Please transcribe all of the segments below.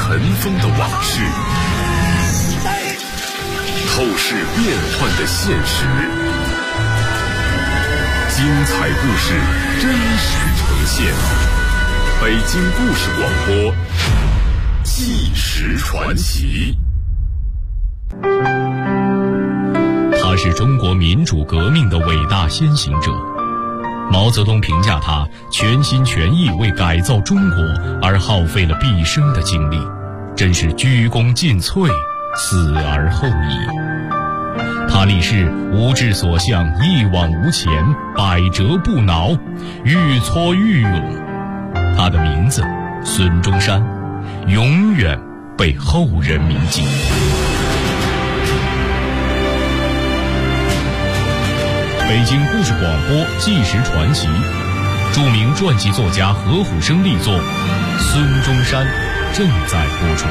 尘封的往事，透视变幻的现实，精彩故事真实呈现。北京故事广播，纪实传奇。 他是中国民主革命的伟大先行者。毛泽东评价他全心全意为改造中国而耗费了毕生的精力，真是鞠躬尽瘁，死而后已。他立誓无志所向，一往无前，百折不挠，愈挫愈勇。他的名字孙中山，永远被后人铭记。北京故事广播纪实传奇，著名传记作家何虎生力作《孙中山》正在播出。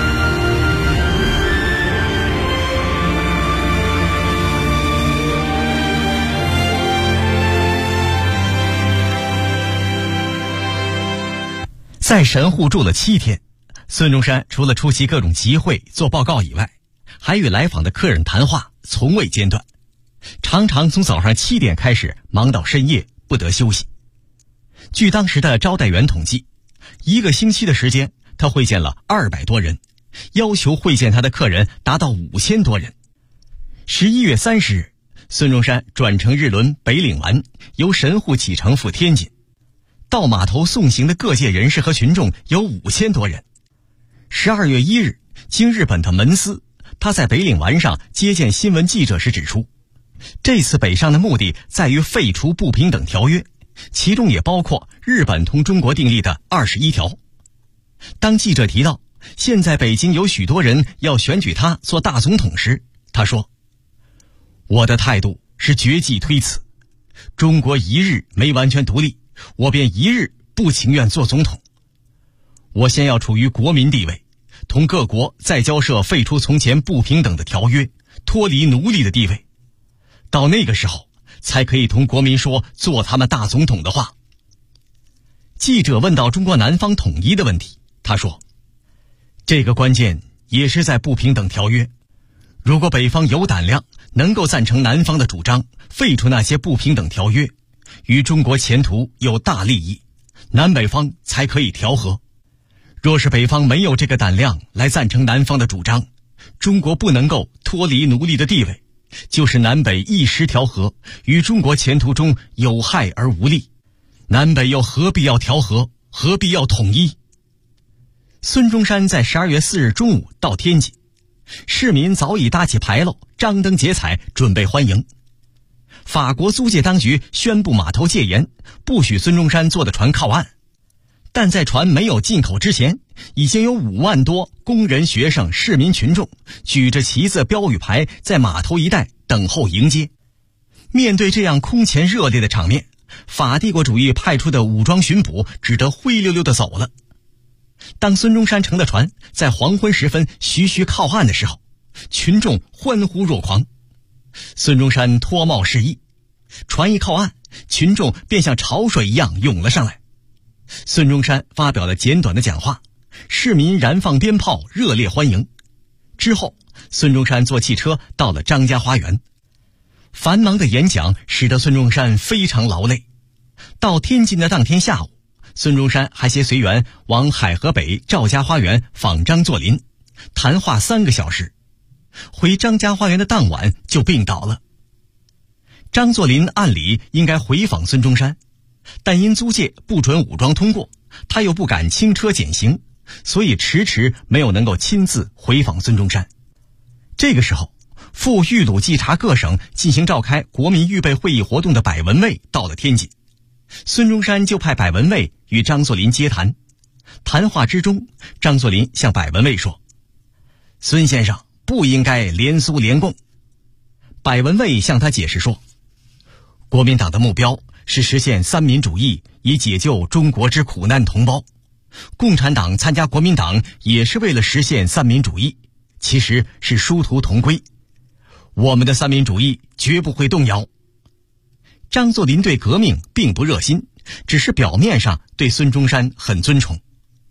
在神户住了7天，孙中山除了出席各种集会做报告以外，还与来访的客人谈话，从未间断，常常从早上7点开始忙到深夜，不得休息。据当时的招待员统计，1个星期的时间他会见了200多人，要求会见他的客人达到5000多人。11月30日，孙中山转乘日轮北岭丸，由神户启程赴天津。到码头送行的各界人士和群众有5000多人。12月1日，经日本的门司，他在北岭丸上接见新闻记者时指出，这次北上的目的在于废除不平等条约，其中也包括日本同中国订立的21条。当记者提到现在北京有许多人要选举他做大总统时，他说，我的态度是绝技推辞，中国一日没完全独立，我便一日不情愿做总统。我先要处于国民地位，同各国再交涉废除从前不平等的条约，脱离奴隶的地位，到那个时候才可以同国民说做他们大总统的话。记者问到中国南方统一的问题，他说，这个关键也是在不平等条约，如果北方有胆量能够赞成南方的主张，废除那些不平等条约，与中国前途有大利益，南北方才可以调和。若是北方没有这个胆量来赞成南方的主张，中国不能够脱离奴隶的地位，就是南北一时调和，与中国前途中有害而无利。南北又何必要调和，何必要统一？孙中山在12月4日中午到天津，市民早已搭起牌楼，张灯结彩，准备欢迎。法国租界当局宣布码头戒严，不许孙中山坐的船靠岸。但在船没有进口之前，已经有5万多工人、学生、市民群众举着旗子、标语牌在码头一带等候迎接。面对这样空前热烈的场面，法帝国主义派出的武装巡捕只得灰溜溜地走了。当孙中山乘的船在黄昏时分徐徐靠岸的时候，群众欢呼若狂。孙中山脱帽示意，船一靠岸，群众便像潮水一样涌了上来。孙中山发表了简短的讲话，市民燃放鞭炮，热烈欢迎。之后，孙中山坐汽车到了张家花园。繁忙的演讲使得孙中山非常劳累。到天津的当天下午，孙中山还携随员往海河北赵家花园访张作霖，谈话3个小时。回张家花园的当晚就病倒了。张作霖按理应该回访孙中山，但因租界不准武装通过，他又不敢轻车简行，所以迟迟没有能够亲自回访孙中山。这个时候，赴豫鲁冀察各省进行召开国民预备会议活动的百文蔚到了天津，孙中山就派百文蔚与张作霖接谈。谈话之中，张作霖向百文蔚说，孙先生不应该联苏联共。百文蔚向他解释说，国民党的目标是实现三民主义，以解救中国之苦难同胞。共产党参加国民党也是为了实现三民主义，其实是殊途同归。我们的三民主义绝不会动摇。张作霖对革命并不热心，只是表面上对孙中山很尊崇。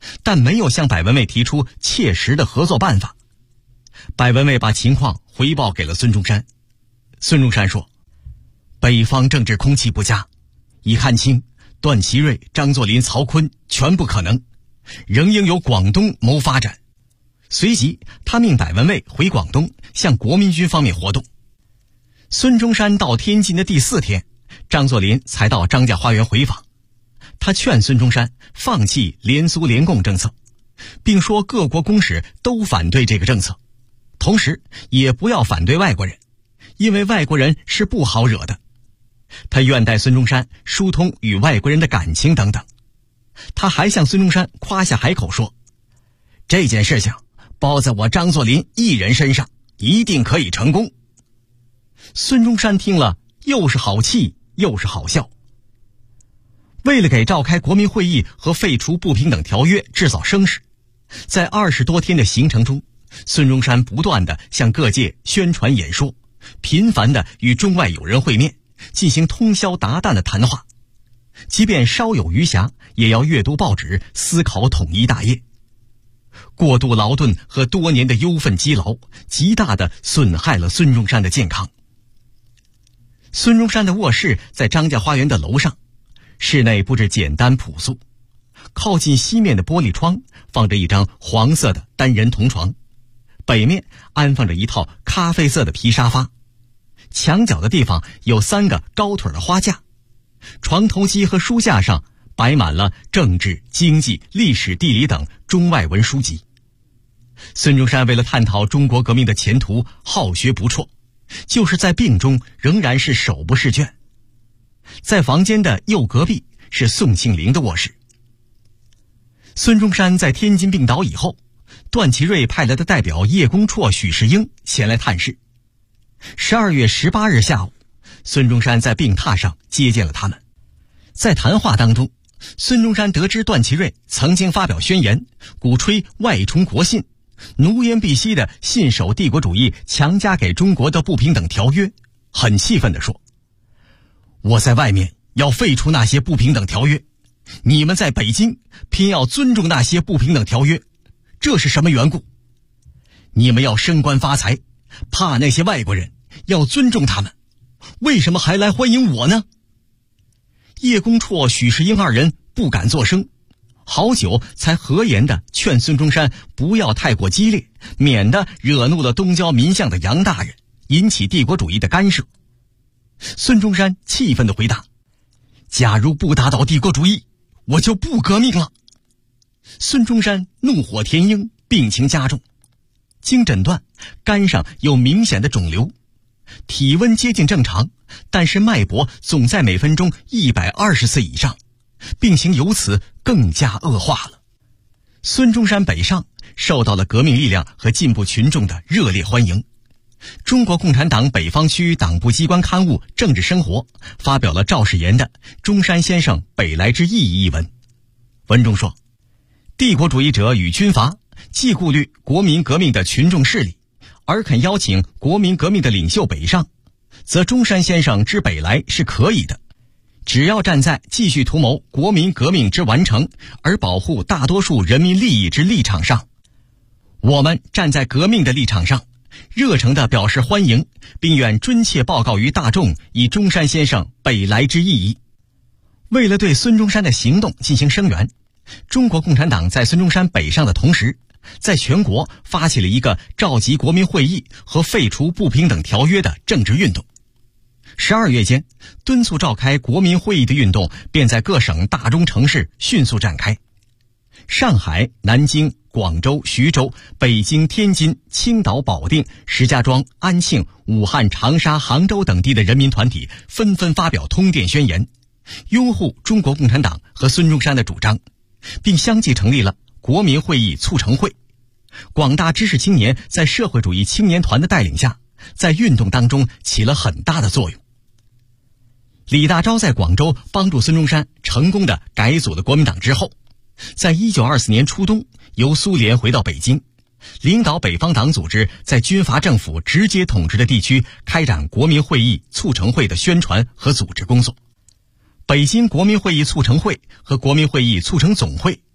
但没有向百文蔚提出切实的合作办法。百文蔚把情况回报给了孙中山。孙中山说，北方政治空气不佳，已看清段祺瑞、张作霖、曹锟全不可能，仍应由广东谋发展。随即他命百文蔚回广东向国民军方面活动。孙中山到天津的第4天，张作霖才到张家花园回访。他劝孙中山放弃联苏联共政策，并说各国公使都反对这个政策，同时也不要反对外国人，因为外国人是不好惹的。他愿待孙中山疏通与外国人的感情等等。他还向孙中山夸下海口说，这件事情包在我张作霖一人身上，一定可以成功。孙中山听了，又是好气又是好笑。为了给召开国民会议和废除不平等条约制造声势，在20多天的行程中，孙中山不断地向各界宣传演说，频繁地与中外友人会面，进行通宵达旦的谈话。即便稍有余暇，也要阅读报纸，思考统一大业。过度劳顿和多年的忧愤积劳，极大地损害了孙中山的健康。孙中山的卧室在张家花园的楼上，室内布置简单朴素，靠近西面的玻璃窗放着一张黄色的单人铜床，北面安放着一套咖啡色的皮沙发，墙角的地方有3个高腿的花架，床头机和书架上摆满了政治、经济、历史、地理等中外文书籍。孙中山为了探讨中国革命的前途，好学不辍，就是在病中仍然是手不释卷。在房间的右隔壁是宋庆龄的卧室。孙中山在天津病倒以后，段祺瑞派来的代表叶公绰、许世英前来探视。12月18日下午，孙中山在病榻上接见了他们。在谈话当中，孙中山得知段祺瑞曾经发表宣言，鼓吹外崇国信，奴颜婢膝地信守帝国主义强加给中国的不平等条约，很气愤地说，我在外面要废除那些不平等条约，你们在北京偏要尊重那些不平等条约，这是什么缘故？你们要升官发财，怕那些外国人，要尊重他们，为什么还来欢迎我呢？叶公绰、许世英2人不敢作声，好久才和颜地劝孙中山不要太过激烈，免得惹怒了东郊民巷的杨大人，引起帝国主义的干涉。孙中山气愤地回答，假如不打倒帝国主义，我就不革命了。孙中山怒火填膺，病情加重，经诊断，肝上有明显的肿瘤，体温接近正常，但是脉搏总在每分钟120次以上，病情由此更加恶化了。孙中山北上，受到了革命力量和进步群众的热烈欢迎。中国共产党北方区党部机关刊物《政治生活》发表了赵世炎的《中山先生北来之意义》一文。文中说，帝国主义者与军阀既顾虑国民革命的群众势力，而肯邀请国民革命的领袖北上，则中山先生之北来是可以的。只要站在继续图谋国民革命之完成而保护大多数人民利益之立场上，我们站在革命的立场上，热诚地表示欢迎，并愿尊切报告于大众以中山先生北来之意义。为了对孙中山的行动进行声援，中国共产党在孙中山北上的同时，在全国发起了一个召集国民会议和废除不平等条约的政治运动。12月间，敦促召开国民会议的运动便在各省大中城市迅速展开。上海、南京、广州、徐州、北京、天津、青岛、保定、石家庄、安庆、武汉、长沙、杭州等地的人民团体纷纷发表通电宣言，拥护中国共产党和孙中山的主张，并相继成立了国民会议促成会。广大知识青年在社会主义青年团的带领下，在运动当中起了很大的作用。李大钊在广州帮助孙中山成功地改组了国民党之后，在1924年初冬由苏联回到北京，领导北方党组织在军阀政府直接统治的地区开展国民会议促成会的宣传和组织工作。北京国民会议促成会和国民会议促成总会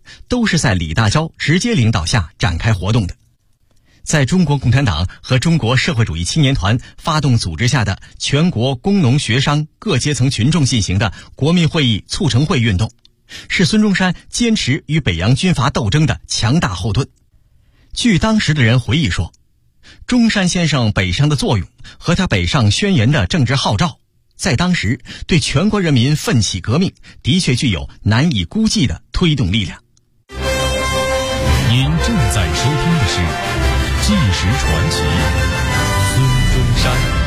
都是在李大钊直接领导下展开活动的。在中国共产党和中国社会主义青年团发动组织下的全国工农学商各阶层群众进行的国民会议促成会运动，是孙中山坚持与北洋军阀斗争的强大后盾。据当时的人回忆说，中山先生北上的作用和他北上宣言的政治号召，在当时对全国人民奋起革命的确具有难以估计的推动力量。 您正在收听的是《纪实传奇》，孙中山。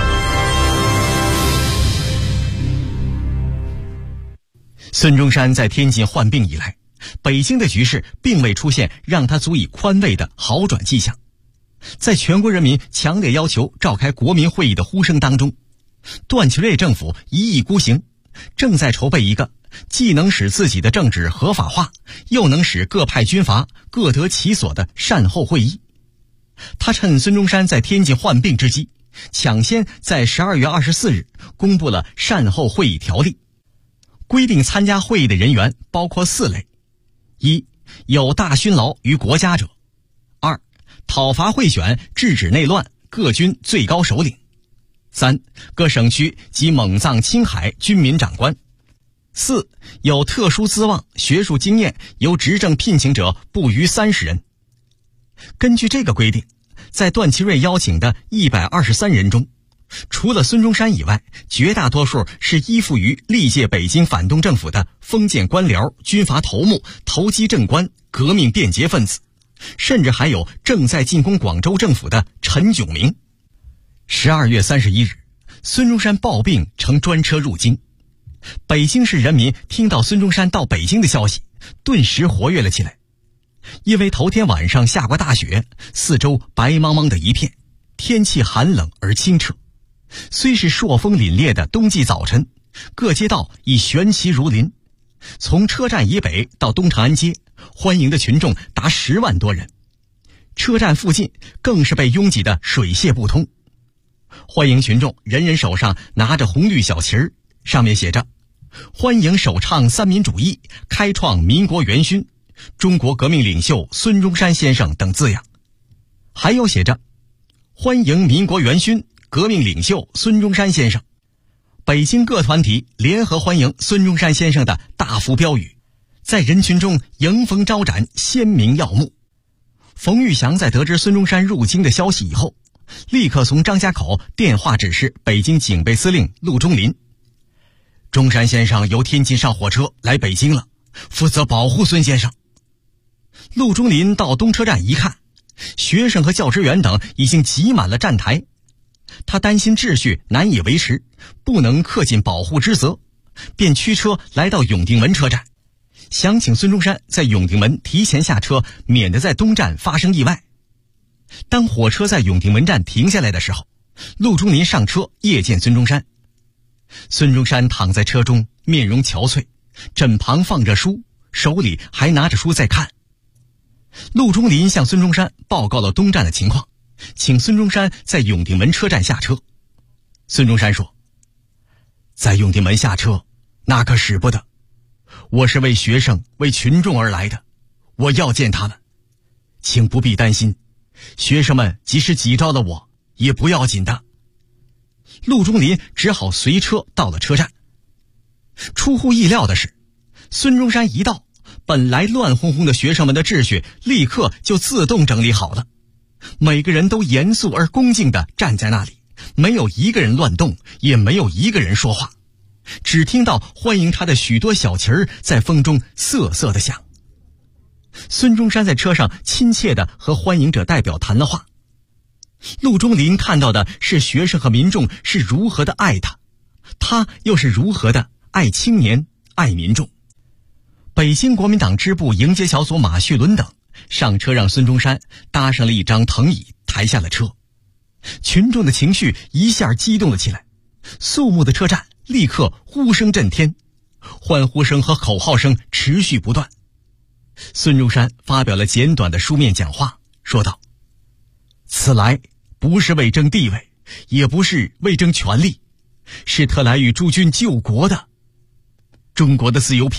孙中山在天津患病以来，北京的局势并未出现让他足以宽慰的好转迹象。在全国人民强烈要求召开国民会议的呼声当中，段祺瑞政府一意孤行，正在筹备一个既能使自己的政治合法化，又能使各派军阀各得其所的善后会议。他趁孙中山在天津患病之机，抢先在12月24日公布了善后会议条例，规定参加会议的人员包括4类：一、有大勋劳于国家者；二、讨伐贿选制止内乱各军最高首领；三、各省区及蒙藏青海军民长官；四、有特殊资望学术经验由执政聘请者不逾30人。根据这个规定，在段祺瑞邀请的123人中，除了孙中山以外，绝大多数是依附于历届北京反动政府的封建官僚、军阀头目、投机政官、革命变节分子，甚至还有正在进攻广州政府的陈炯明。12月31日，孙中山暴病乘专车入京。北京市人民听到孙中山到北京的消息，顿时活跃了起来。因为头天晚上下过大雪，四周白茫茫的一片，天气寒冷而清澈。虽是朔风凛冽的冬季早晨，各街道已悬旗如林，从车站以北到东长安街，欢迎的群众达10万多人。车站附近更是被拥挤得水泄不通。欢迎群众人人手上拿着红绿小旗儿，上面写着欢迎首倡三民主义，开创民国元勋，中国革命领袖孙中山先生等字样，还有写着欢迎民国元勋革命领袖孙中山先生。北京各团体联合欢迎孙中山先生的大幅标语在人群中迎风招展，鲜明耀目。冯玉祥在得知孙中山入京的消息以后，立刻从张家口电话指示北京警备司令陆中林，中山先生由天津上火车来北京了，负责保护孙先生。陆中林到东车站一看，学生和教职员等已经挤满了站台，他担心秩序难以维持，不能恪尽保护之责，便驱车来到永定门车站，想请孙中山在永定门提前下车，免得在东站发生意外。当火车在永定门站停下来的时候，陆中林上车谒见孙中山。孙中山躺在车中，面容憔悴，枕旁放着书，手里还拿着书在看。陆中林向孙中山报告了东站的情况，请孙中山在永定门车站下车。孙中山说，在永定门下车那可使不得，我是为学生为群众而来的，我要见他们，请不必担心，学生们即使挤着了我也不要紧的。陆中林只好随车到了车站。出乎意料的是，孙中山一到，本来乱哄哄的学生们的秩序立刻就自动整理好了，每个人都严肃而恭敬地站在那里，没有一个人乱动，也没有一个人说话，只听到欢迎他的许多小旗儿在风中瑟瑟地响。孙中山在车上亲切地和欢迎者代表谈了话。陆中林看到的是学生和民众是如何的爱他，他又是如何的爱青年、爱民众。北京国民党支部迎接小组马旭伦等上车，让孙中山搭上了一张藤椅，抬下了车。群众的情绪一下激动了起来，肃穆的车站立刻呼声震天，欢呼声和口号声持续不断。孙中山发表了简短的书面讲话，说道，此来不是为争地位，也不是为争权力，是特来与诸君救国的。中国的自由平等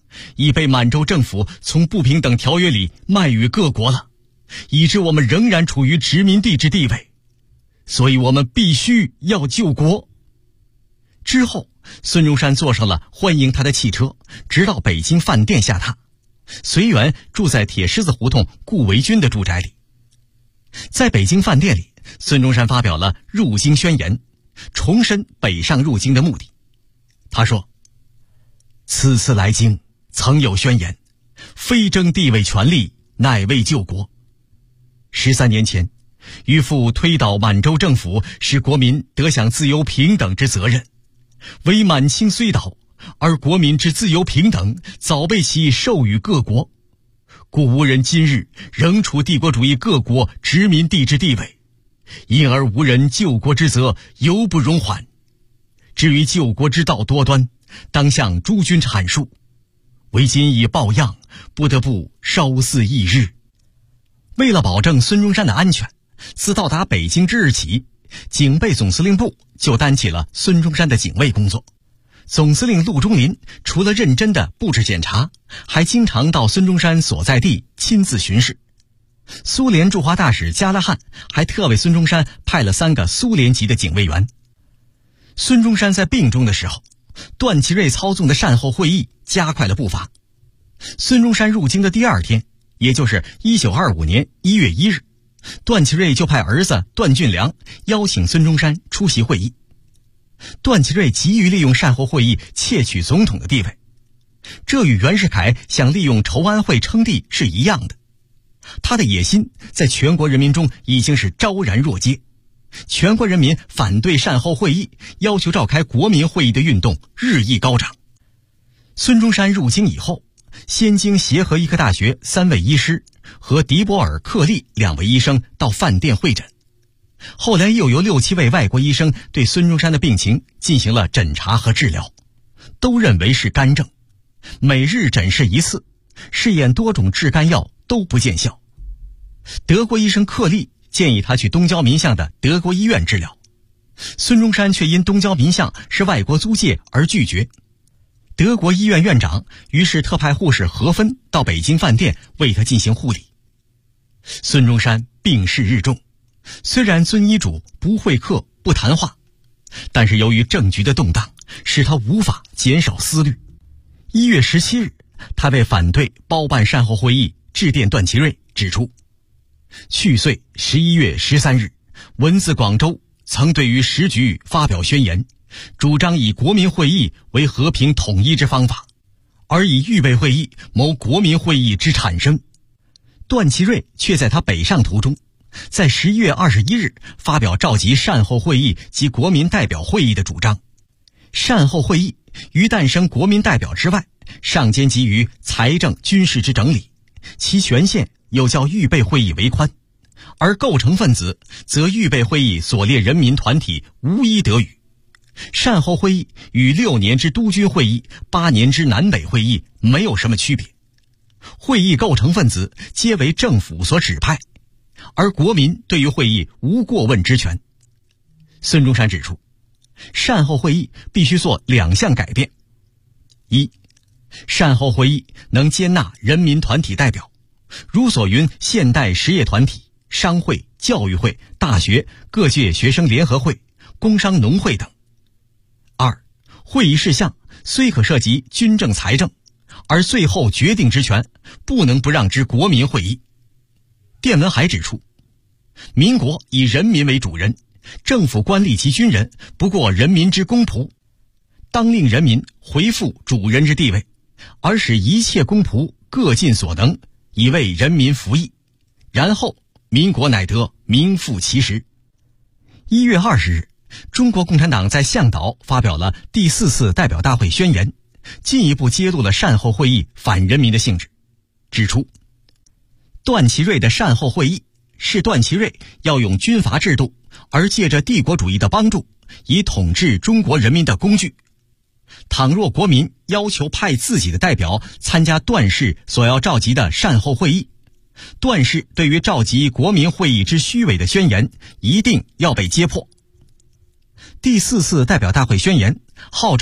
已被满洲政府从不平等条约里卖与各国了，以致我们仍然处于殖民地之地位，所以我们必须要救国。之后，孙中山坐上了欢迎他的汽车，直到北京饭店下榻，随缘住在铁狮子胡同顾维钧的住宅里。在北京饭店里，孙中山发表了入京宣言，重申北上入京的目的。他说：此次来京曾有宣言，非争地位权利，乃为救国。13年前，欲复推倒满洲政府，使国民得享自由平等之责任，唯满清虽倒，而国民之自由平等早被其授予各国，故无人今日仍处帝国主义各国殖民地之地位，因而无人救国之责犹不容缓。至于救国之道多端，当向诸君阐述，为今已抱恙，不得不稍肆一日。为了保证孙中山的安全，自到达北京之日起，警备总司令部就担起了孙中山的警卫工作。总司令陆中麟除了认真的布置检查，还经常到孙中山所在地亲自巡视。苏联驻华大使加拉汉还特为孙中山派了3个苏联籍的警卫员。孙中山在病中的时候，段祺瑞操纵的善后会议加快了步伐。孙中山入京的第2天，也就是1925年1月1日，段祺瑞就派儿子段俊良邀请孙中山出席会议。段祺瑞急于利用善后会议窃取总统的地位，这与袁世凯想利用筹安会称帝是一样的。他的野心在全国人民中已经是昭然若揭，全国人民反对善后会议，要求召开国民会议的运动日益高涨。孙中山入京以后，先经协和医科大学3位医师和迪波尔、克利2位医生到饭店会诊，后来又有6、7位外国医生对孙中山的病情进行了诊查和治疗，都认为是肝症，每日诊视1次，试验多种治肝药都不见效。德国医生克利建议他去东交民巷的德国医院治疗，孙中山却因东交民巷是外国租界而拒绝。德国医院院长于是特派护士何芬到北京饭店为他进行护理。孙中山病势日重，虽然遵医嘱不会客不谈话，但是由于政局的动荡，使他无法减少思虑。1月17日，他为反对包办善后会议致电段祺瑞，指出去岁11月13日，文自广州曾对于时局发表宣言，主张以国民会议为和平统一之方法，而以预备会议谋国民会议之产生。段祺瑞却在他北上途中，在11月21日发表召集善后会议及国民代表会议的主张。善后会议于诞生国民代表之外，上兼急于财政军事之整理，其权限又较预备会议为宽，而构成分子则预备会议所列人民团体无一得与。善后会议与6年之督军会议、8年之南北会议没有什么区别，会议构成分子皆为政府所指派，而国民对于会议无过问之权。孙中山指出，善后会议必须做2项改变：一，善后会议能接纳人民团体代表，如所云现代实业团体、商会、教育会、大学、各界学生联合会、工商农会等。2，会议事项虽可涉及军政财政，而最后决定之权不能不让之国民会议。电文还指出，民国以人民为主人，政府官吏及军人不过人民之公仆，当令人民回复主人之地位，而使一切公仆各尽所能，以为人民服役，然后民国乃得名副其实。1月20日，中国共产党在向导发表了第4次代表大会宣言，进一步揭露了善后会议反人民的性质，指出段祺瑞的善后会议是段祺瑞要用军阀制度，而借着帝国主义的帮助，以统治中国人民的工具。倘若国民要求派自己的代表参加段氏所要召集的善后会议，段氏对于召集国民会议之虚伪的宣言一定要被揭破。第4次代表大会宣言号召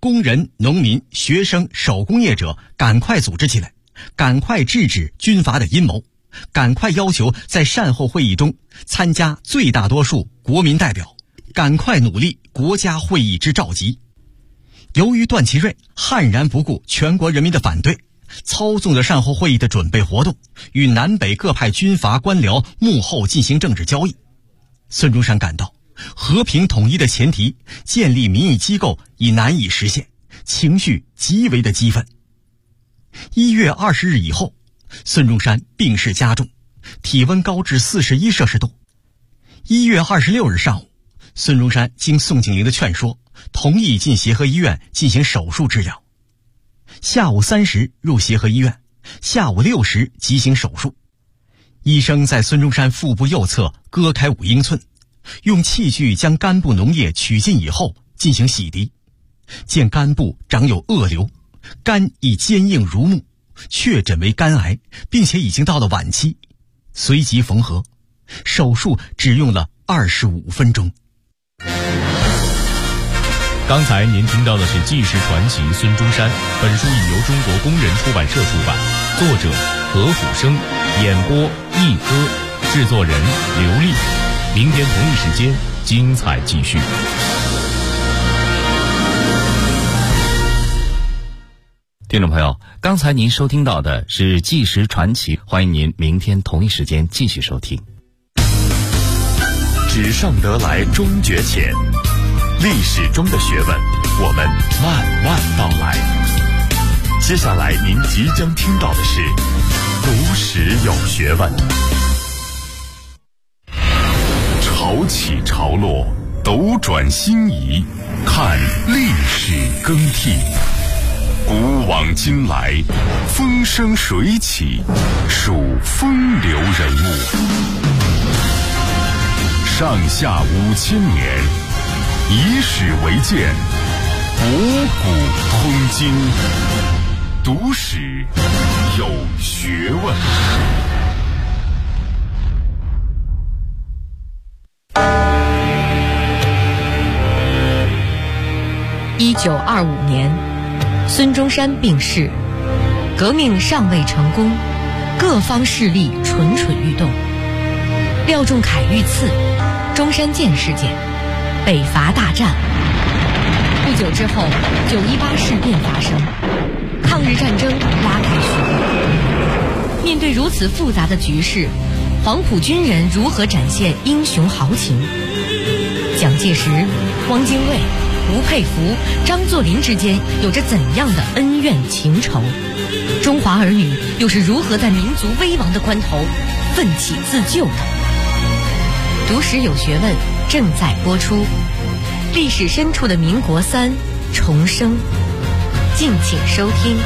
工人、农民、学生、手工业者赶快组织起来，赶快制止军阀的阴谋，赶快要求在善后会议中参加最大多数国民代表，赶快努力国家会议之召集。由于段祺瑞悍然不顾全国人民的反对，操纵着善后会议的准备活动，与南北各派军阀官僚幕后进行政治交易。孙中山感到和平统一的前提，建立民意机构已难以实现，情绪极为的激愤。1月20日以后，孙中山病势加重，体温高至41摄氏度。1月26日上午，孙中山经宋庆龄的劝说，同意进协和医院进行手术治疗。下午3时入协和医院，下午6时急行手术。医生在孙中山腹部右侧割开5英寸，用器具将肝部脓液取尽以后进行洗涤。见肝部长有恶瘤，肝已坚硬如木，确诊为肝癌，并且已经到了晚期，随即缝合。手术只用了25分钟。 刚才您听到的是纪实传奇孙中山，本书已由中国工人出版社出版，作者何虎生，演播一歌，制作人刘丽。明天同一时间精彩继续。 听众朋友，刚才您收听到的是纪实传奇，欢迎您明天同一时间继续收听。 纸上得来终觉浅，历史中的学问，我们慢慢道来。接下来您即将听到的是读史有学问。潮起潮落，斗转星移，看历史更替。古往今来，风生水起，数风流人物。上下5000年，以史为鉴，博古通今，读史有学问。 1925年，孙中山病逝，革命尚未成功，各方势力蠢蠢欲动。廖仲恺遇刺，中山舰事件，北伐大战。不久之后，918事变发生，抗日战争拉开序幕。面对如此复杂的局势，黄埔军人如何展现英雄豪情？蒋介石、汪精卫、吴佩孚、张作霖之间有着怎样的恩怨情仇？中华儿女又是如何在民族危亡的关头奋起自救的？读史有学问正在播出，历史深处的民国3重生，敬请收听。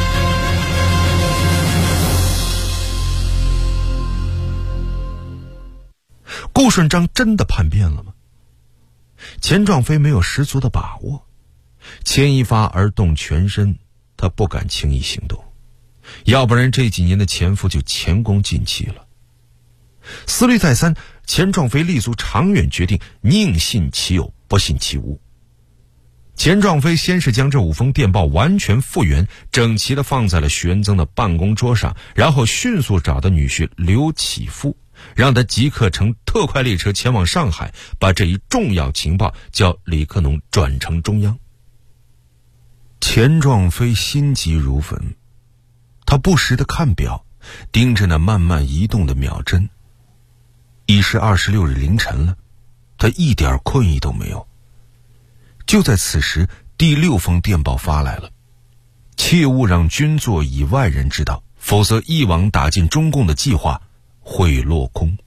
顾顺章真的叛变了吗？钱壮飞没有十足的把握，牵一发而动全身，他不敢轻易行动，要不然这几年的前夫就前功尽弃了。思虑再三，钱壮飞立足长远决定，宁信其有，不信其无。钱壮飞先是将这5封电报完全复原，整齐地放在了徐恩曾的办公桌上，然后迅速找到女婿刘启富，让他即刻乘特快列车前往上海，把这一重要情报叫李克农转呈中央。钱壮飞心急如焚，他不时地看表，盯着那慢慢移动的秒针。已是26日凌晨了，他一点困意都没有。就在此时，第6封电报发来了，切勿让军座以外人知道，否则一网打尽中共的计划会落空。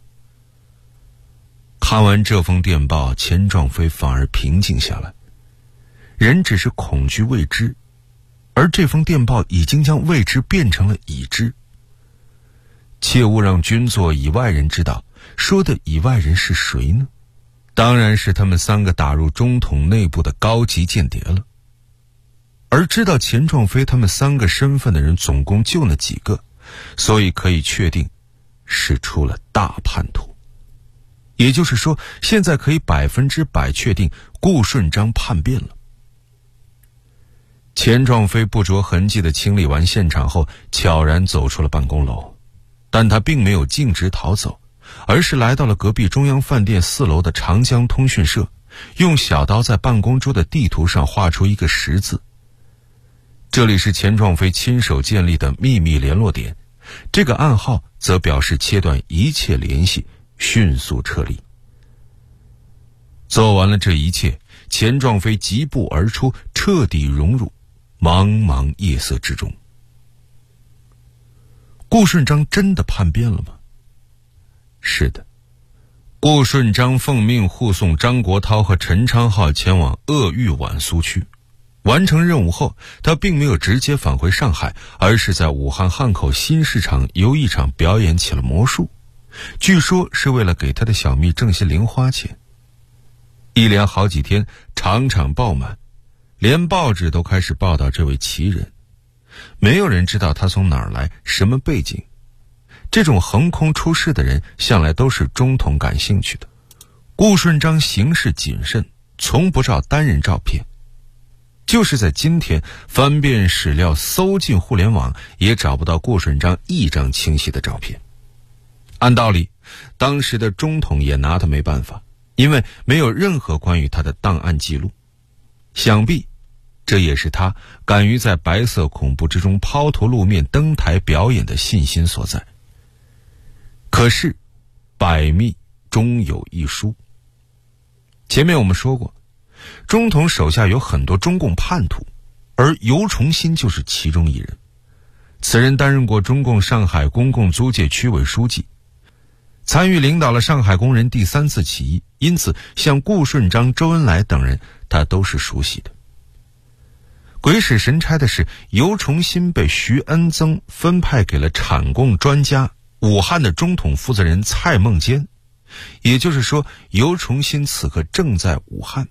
看完这封电报，钱壮飞反而平静下来。人只是恐惧未知，而这封电报已经将未知变成了已知。切勿让军座以外人知道，说的以外人是谁呢？当然是他们3个打入中统内部的高级间谍了。而知道钱壮飞他们3个身份的人总共就那几个，所以可以确定是出了大叛徒。也就是说，现在可以100%确定顾顺章叛变了。 钱壮飞不着痕迹地清理完现场后，悄然走出了办公楼，但他并没有径直逃走，而是来到了隔壁中央饭店4楼的长江通讯社，用小刀在办公桌的地图上画出一个10字。这里是钱壮飞亲手建立的秘密联络点，这个暗号则表示切断一切联系，迅速撤离。做完了这一切，钱壮飞疾步而出，彻底融入茫茫夜色之中。顾顺章真的叛变了吗？是的，顾顺章奉命护送张国焘和陈昌浩前往鄂豫皖苏区。完成任务后，他并没有直接返回上海，而是在武汉汉口新市场游艺场表演起了魔术，据说是为了给他的小蜜挣些零花钱。一连好几天，场场爆满，连报纸都开始报道这位奇人。没有人知道他从哪儿来，什么背景。这种横空出世的人向来都是中统感兴趣的。顾顺章行事谨慎，从不照单人照片。就是在今天，翻遍史料，搜进互联网，也找不到顾顺章一张清晰的照片。按道理，当时的中统也拿他没办法，因为没有任何关于他的档案记录。想必这也是他敢于在白色恐怖之中抛头露面登台表演的信心所在。可是百密终有一疏。前面我们说过，中统手下有很多中共叛徒，而尤崇新就是其中一人。此人担任过中共上海公共租界区委书记，参与领导了上海工人第3次起义，因此像顾顺章、周恩来等人他都是熟悉的。鬼使神差的是，尤崇新被徐恩曾分派给了产共专家武汉的中统负责人蔡孟坚，也就是说，尤崇新此刻正在武汉。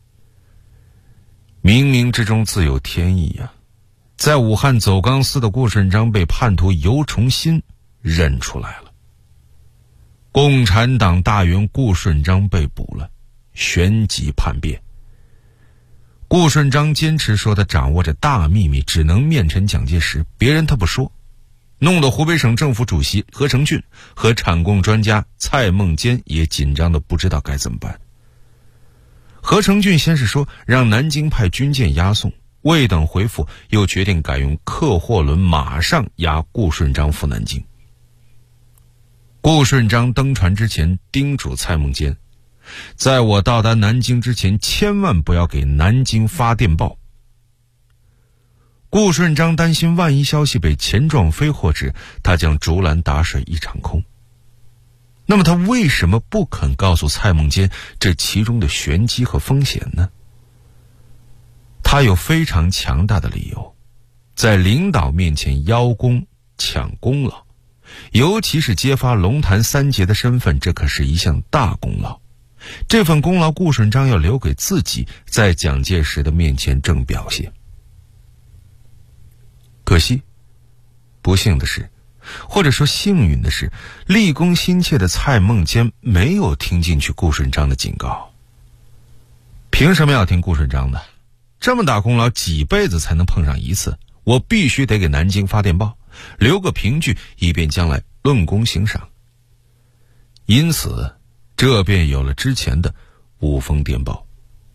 冥冥之中自有天意呀，在武汉走钢丝的顾顺章被叛徒尤崇新认出来了。共产党大员顾顺章被捕了，旋即叛变。顾顺章坚持说他掌握着大秘密，只能面陈蒋介石，别人他不说，弄得湖北省政府主席何成俊和产共专家蔡孟坚也紧张的不知道该怎么办。何成俊先是说让南京派军舰押送，未等回复，又决定改用客货轮马上押顾顺章赴南京。顾顺章登船之前叮嘱蔡孟坚，在我到达南京之前，千万不要给南京发电报。顾顺章担心万一消息被钱壮飞获知，他将竹篮打水一场空。那么他为什么不肯告诉蔡孟坚这其中的玄机和风险呢？他有非常强大的理由，在领导面前邀功抢功劳，尤其是揭发龙潭3杰的身份，这可是一项大功劳。这份功劳顾顺章要留给自己，在蒋介石的面前正表现。可惜，不幸的是，或者说幸运的是，立功心切的蔡孟坚没有听进去顾顺章的警告。凭什么要听顾顺章的？这么大功劳几辈子才能碰上一次，我必须得给南京发电报，留个凭据，以便将来论功行赏。因此这便有了之前的5封电报。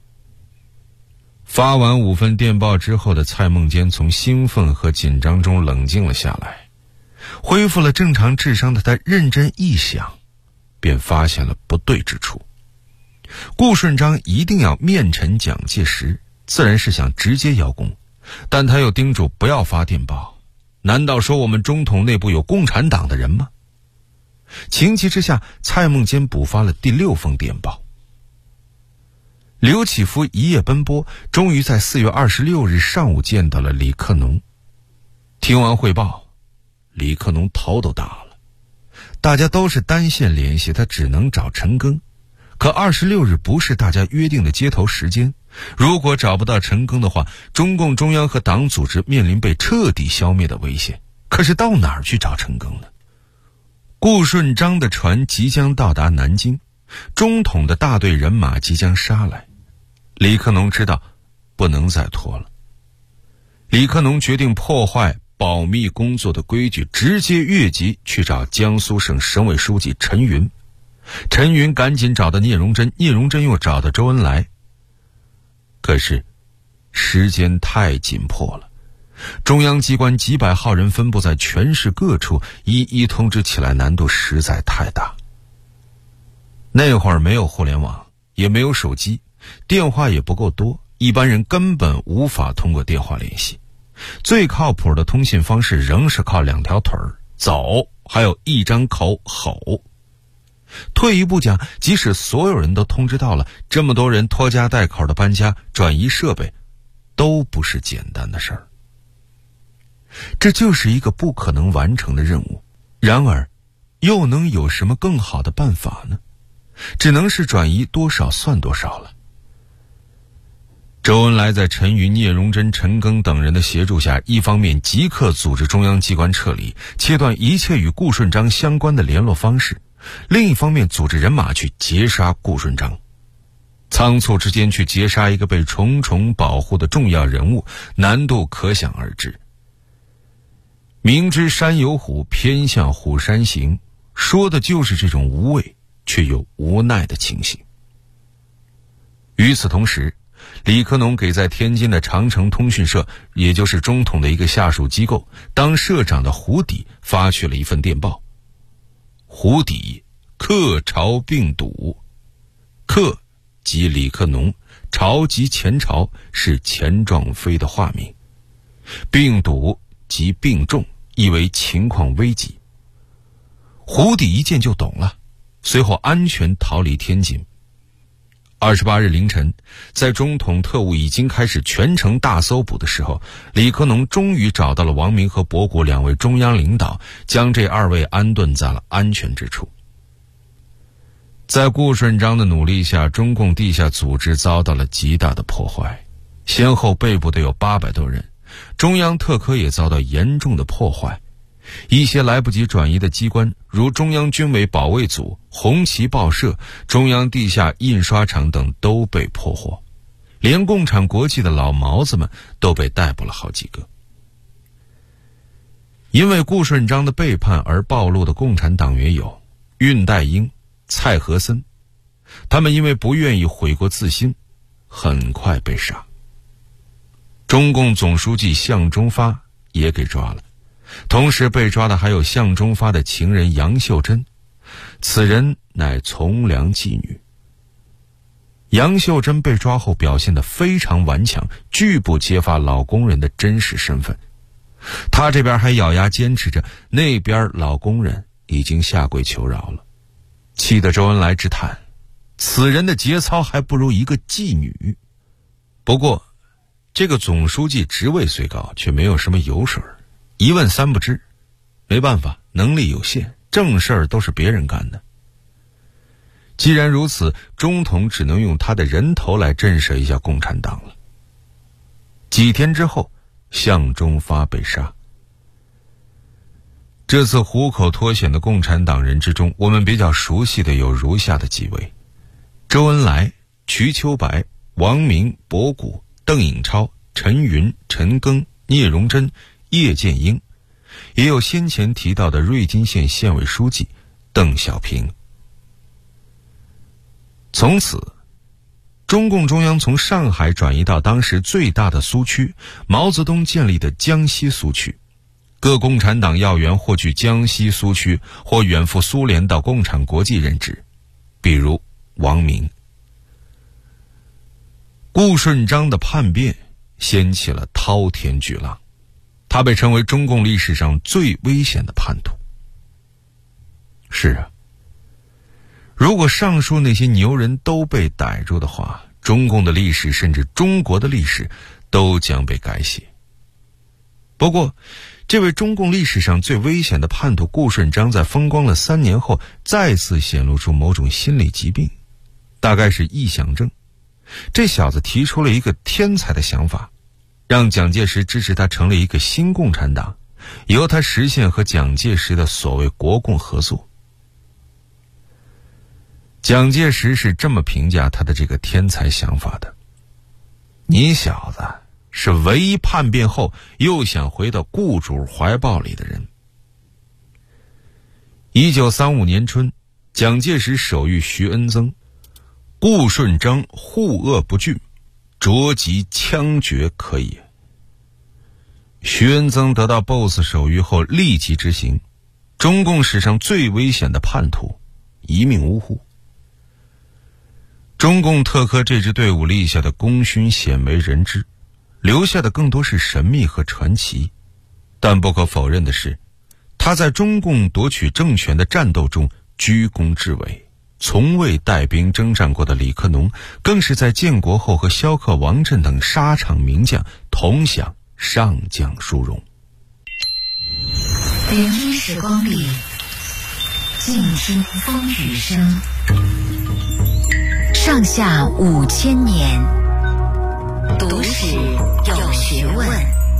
发完5份电报之后的蔡孟坚从兴奋和紧张中冷静了下来，恢复了正常智商的他认真一想，便发现了不对之处。顾顺章一定要面陈蒋介石，自然是想直接邀功，但他又叮嘱不要发电报。难道说我们中统内部有共产党的人吗？情急之下，蔡孟坚补发了第6封电报。刘启福一夜奔波，终于在4月26日上午见到了李克农。听完汇报，李克农头都大了。大家都是单线联系，他只能找陈赓。可26日不是大家约定的接头时间，如果找不到陈赓的话，中共中央和党组织面临被彻底消灭的危险。可是到哪儿去找陈赓呢？顾顺章的船即将到达南京，中统的大队人马即将杀来。李克农知道不能再拖了。 李克农决定破坏保密工作的规矩，直接越级去找江苏省省委书记陈云。陈云赶紧找到聂荣臻，聂荣臻又找到周恩来。可是时间太紧迫了，中央机关几百号人分布在全市各处，一一通知起来难度实在太大。那会儿没有互联网，也没有手机，电话也不够多，一般人根本无法通过电话联系。最靠谱的通信方式仍是靠2条腿儿走，还有一张口吼。退一步讲，即使所有人都通知到了，这么多人拖家带口的搬家转移设备都不是简单的事儿。这就是一个不可能完成的任务，然而又能有什么更好的办法呢？只能是转移多少算多少了。周恩来在陈云、聂荣臻、陈赓等人的协助下，一方面即刻组织中央机关撤离，切断一切与顾顺章相关的联络方式，另一方面组织人马去截杀顾顺章。仓促之间去截杀一个被重重保护的重要人物，难度可想而知。明知山有虎，偏向虎山行，说的就是这种无畏却又无奈的情形。与此同时，李克农给在天津的长城通讯社，也就是中统的一个下属机构，当社长的胡底发去了一份电报。胡底克朝并笃，克即李克农，朝即前朝，是钱壮飞的化名，并笃即病重，意为情况危急。胡底一见就懂了，随后安全逃离天津。28日凌晨，在中统特务已经开始全城大搜捕的时候，李克农终于找到了王明和博古2位中央领导，将这2位安顿在了安全之处。在顾顺章的努力下，中共地下组织遭到了极大的破坏，先后被捕的有800多人，中央特科也遭到严重的破坏。一些来不及转移的机关，如中央军委保卫组、红旗报社、中央地下印刷厂等都被破获，连共产国际的老毛子们都被逮捕了好几个。因为顾顺章的背叛而暴露的共产党员有恽代英、蔡和森，他们因为不愿意悔过自新，很快被杀。中共总书记向忠发也给抓了，同时被抓的还有向忠发的情人杨秀珍，此人乃从良妓女。杨秀珍被抓后表现得非常顽强，拒不揭发老工人的真实身份。她这边还咬牙坚持着，那边老工人已经下跪求饶了，气得周恩来直叹，此人的节操还不如一个妓女。不过这个总书记职位虽高，却没有什么油水，一问三不知。没办法，能力有限，正事儿都是别人干的。既然如此，中统只能用他的人头来震慑一下共产党了。几天之后，向忠发被杀。这次虎口脱险的共产党人之中，我们比较熟悉的有如下的几位：周恩来、瞿秋白、王明、博古、邓颖超、陈云、陈赓、聂荣臻、叶剑英，也有先前提到的瑞金县县委书记邓小平。从此，中共中央从上海转移到当时最大的苏区，毛泽东建立的江西苏区。各共产党要员或去江西苏区，或远赴苏联到共产国际任职，比如王明。顾顺章的叛变掀起了滔天巨浪，他被称为中共历史上最危险的叛徒。是啊，如果上述那些牛人都被逮住的话，中共的历史甚至中国的历史都将被改写。不过这位中共历史上最危险的叛徒顾顺章在风光了3年后，再次显露出某种心理疾病，大概是臆想症。这小子提出了一个天才的想法，让蒋介石支持他成立一个新共产党，由他实现和蒋介石的所谓国共合作。蒋介石是这么评价他的这个天才想法的：你小子是唯一叛变后又想回到雇主怀抱里的人。1935年春，蒋介石手谕徐恩曾，顾顺章护恶不峻，着即枪决可也。徐恩曾得到 BOSS 手谕后立即执行，中共史上最危险的叛徒一命呜呼。中共特科这支队伍立下的功勋鲜为人知，留下的更多是神秘和传奇。但不可否认的是，他在中共夺取政权的战斗中居功至伟，从未带兵征战过的李克农，更是在建国后和萧克、王震等沙场名将同享上将殊荣。 聆听时光里，静听风雨声。上下5000年，读史有学问。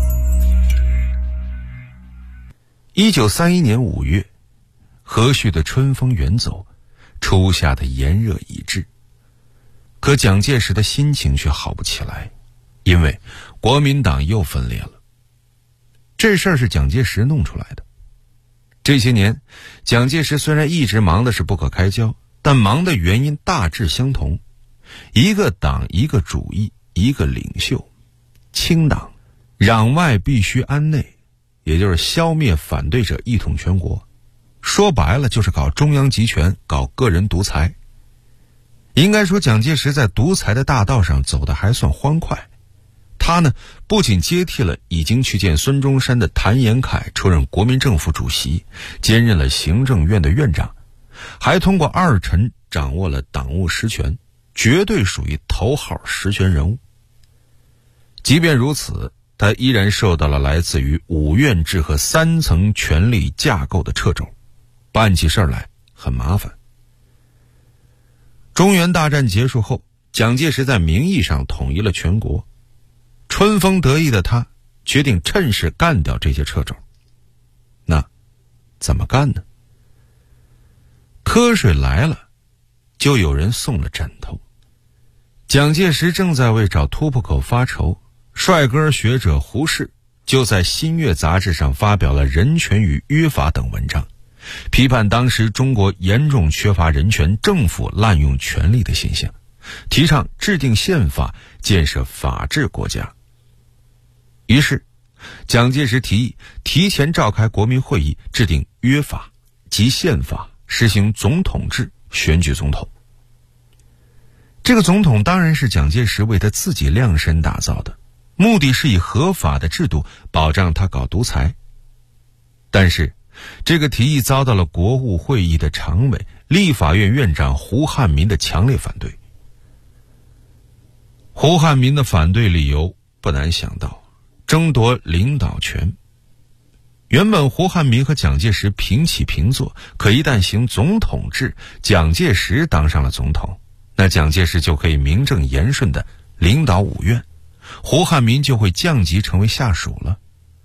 1931年5月，和煦的春风远走，初夏的炎热已至。可蒋介石的心情却好不起来，因为国民党又分裂了。这事儿是蒋介石弄出来的。这些年，蒋介石虽然一直忙的是不可开交，但忙的原因大致相同，一个党，一个主义，一个领袖。清党攘外必须安内，也就是消灭反对者，一统全国。说白了就是搞中央集权，搞个人独裁。应该说蒋介石在独裁的大道上走得还算欢快。他呢，不仅接替了已经去见孙中山的谭延闿出任国民政府主席，兼任了行政院的院长，还通过二陈掌握了党务实权，绝对属于头号实权人物。即便如此，他依然受到了来自于五院制和3层权力架构的掣肘，办起事来很麻烦。中原大战结束后，蒋介石在名义上统一了全国，春风得意的他决定趁势干掉这些掣肘。那怎么干呢？瞌睡来了，就有人送了枕头。蒋介石正在为找突破口发愁，帅哥学者胡适就在《新月》杂志上发表了《人权与约法》等文章，批判当时中国严重缺乏人权、政府滥用权力的现象，提倡制定宪法，建设法治国家。于是蒋介石提议提前召开国民会议，制定约法及宪法，实行总统制，选举总统。这个总统当然是蒋介石为他自己量身打造的，目的是以合法的制度保障他搞独裁。但是这个提议遭到了国务会议的常委、立法院院长胡汉民的强烈反对。胡汉民的反对理由不难想到，争夺领导权。原本胡汉民和蒋介石平起平坐，可一旦行总统制，蒋介石当上了总统，那蒋介石就可以名正言顺地领导五院，胡汉民就会降级成为下属了。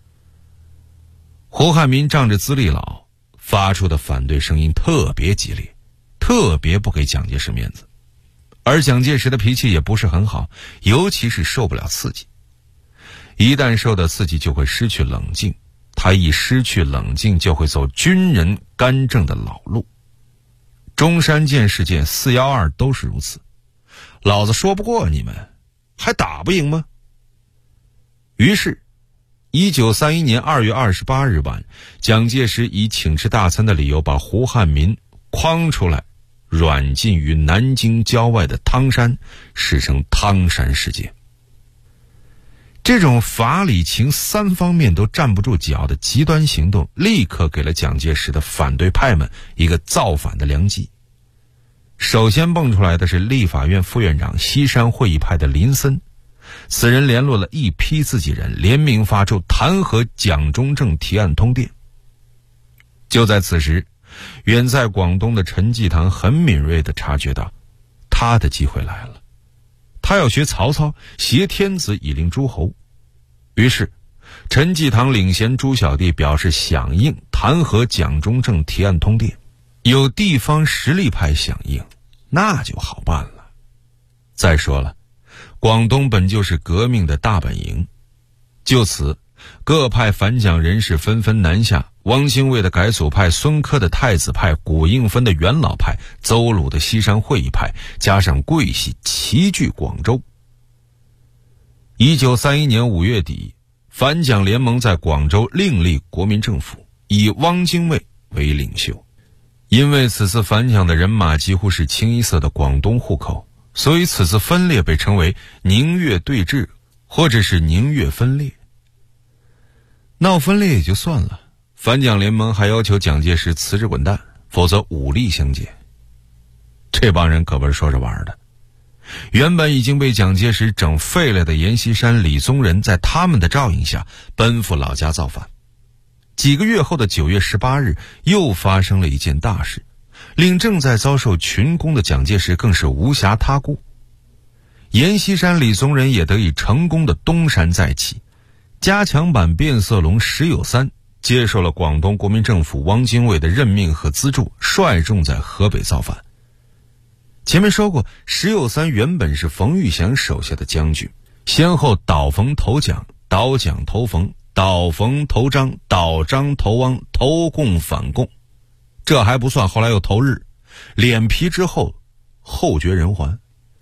胡汉民仗着资历老，发出的反对声音特别激烈，特别不给蒋介石面子。而蒋介石的脾气也不是很好，尤其是受不了刺激。一旦受到刺激就会失去冷静，他一失去冷静就会走军人干政的老路。中山舰事件、412都是如此。老子说不过你们，还打不赢吗？于是1931年2月28日晚，蒋介石以请吃大餐的理由把胡汉民诓出来，软禁于南京郊外的汤山，史称汤山事件。这种法理情3方面都站不住脚的极端行动，立刻给了蒋介石的反对派们一个造反的良机。首先蹦出来的是立法院副院长、西山会议派的林森，此人联络了一批自己人，联名发出弹劾蒋中正提案通电。就在此时，远在广东的陈济棠很敏锐地察觉到，他的机会来了。他要学曹操，挟天子以令诸侯。于是陈济棠领衔诸小弟表示响应，弹劾蒋中正提案通电。有地方实力派响应，那就好办了。再说了，广东本就是革命的大本营， 就此，各派反蒋人士纷纷南下，汪精卫的改组派、孙科的太子派、古应芬的元老派、邹鲁的西山会议派，加上桂系，齐聚广州。1931年5月底，反蒋联盟在广州另立国民政府，以汪精卫为领袖。因为此次反蒋的人马几乎是清一色的广东户口，所以此次分裂被称为宁粤对峙，或者是宁粤分裂。闹分裂也就算了，反蒋联盟还要求蒋介石辞职滚蛋，否则武力相见。这帮人可不是说着玩的。原本已经被蒋介石整废了的阎锡山、李宗仁，在他们的照应下奔赴老家造反。几个月后的9月18日，又发生了一件大事，令正在遭受群攻的蒋介石更是无暇他顾。阎锡山、李宗仁也得以成功的东山再起，加强版变色龙石友三接受了广东国民政府汪精卫的任命和资助，率众在河北造反。前面说过，石友三原本是冯玉祥手下的将军，先后倒冯投蒋，倒蒋投冯，倒冯投张，倒张投汪，投共反共。这还不算，后来又投日，脸皮之厚，后绝人寰。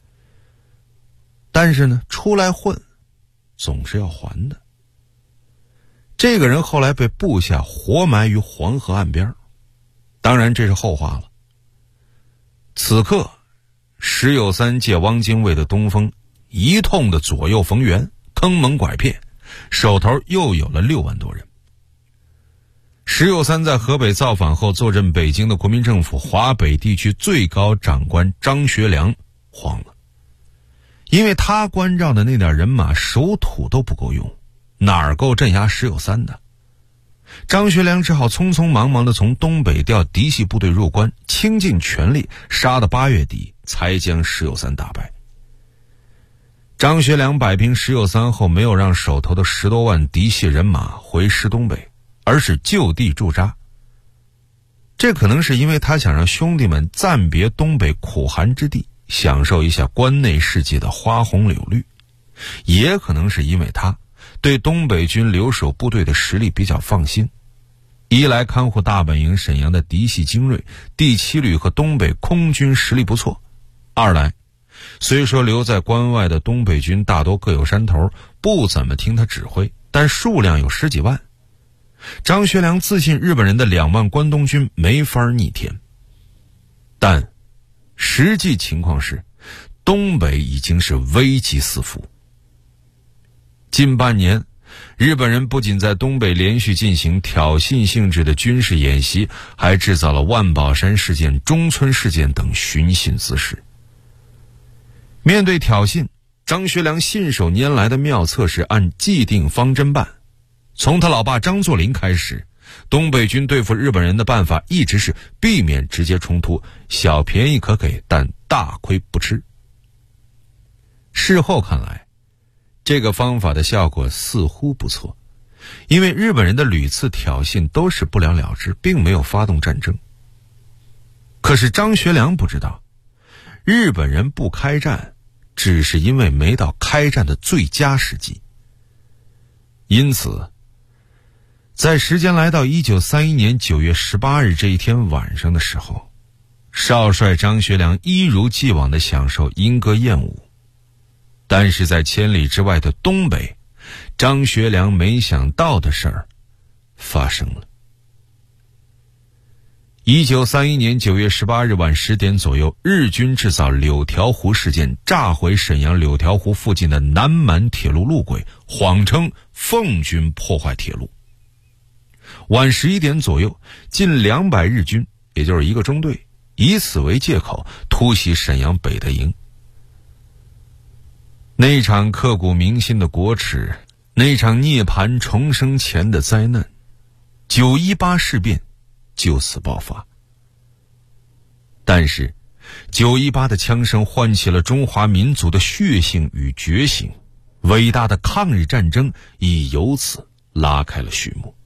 但是呢，出来混总是要还的。这个人后来被部下活埋于黄河岸边，当然这是后话了。此刻石友三借汪精卫的东风，一通的左右逢源，坑蒙拐骗，手头又有了6万多人。石友三在河北造反后，坐镇北京的国民政府华北地区最高长官张学良慌了，因为他关照的那点人马守土都不够用，哪儿够镇压石友三的？张学良只好匆匆忙忙地从东北调嫡系部队入关，倾尽全力，杀到8月底才将石友三打败。张学良摆平石友三后，没有让手头的10多万嫡系人马回师东北，而是就地驻扎。这可能是因为他想让兄弟们暂别东北苦寒之地，享受一下关内世界的花红柳绿，也可能是因为他对东北军留守部队的实力比较放心。一来看护大本营沈阳的嫡系精锐，第7旅和东北空军实力不错；二来虽说留在关外的东北军大多各有山头，不怎么听他指挥，但数量有10几万。张学良自信日本人的2万关东军没法逆天，但实际情况是东北已经是危机四伏。近半年，日本人不仅在东北连续进行挑衅性质的军事演习，还制造了万宝山事件、中村事件等寻衅滋事。面对挑衅，张学良信手拈来的妙策是按既定方针办。从他老爸张作霖开始，东北军对付日本人的办法一直是避免直接冲突，小便宜可给，但大亏不吃。事后看来，这个方法的效果似乎不错，因为日本人的屡次挑衅都是不了了之，并没有发动战争。可是张学良不知道，日本人不开战只是因为没到开战的最佳时机。因此在时间来到1931年9月18日这一天晚上的时候，少帅张学良一如既往地享受莺歌燕舞。但是在千里之外的东北，张学良没想到的事儿发生了。1931年9月18日晚10点左右，日军制造柳条湖事件，炸毁沈阳柳条湖附近的南满铁路路轨，谎称奉军破坏铁路。晚11点左右，近200日军，也就是一个中队，以此为借口突袭沈阳北德营。那场刻骨铭心的国耻，那场涅槃重生前的灾难，918事变就此爆发。但是918的枪声唤起了中华民族的血性与觉醒，伟大的抗日战争已由此拉开了序幕。